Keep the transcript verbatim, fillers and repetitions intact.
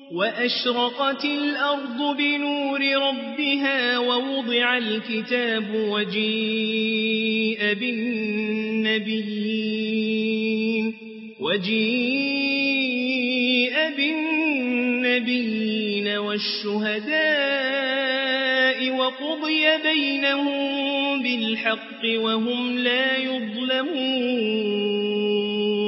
وأشرقت الأرض بنور ربها ووضع الكتاب وجيء بالنبيين وجيء بالنبيين والشهداء وقضي بينهم بالحق وهم لا يظلمون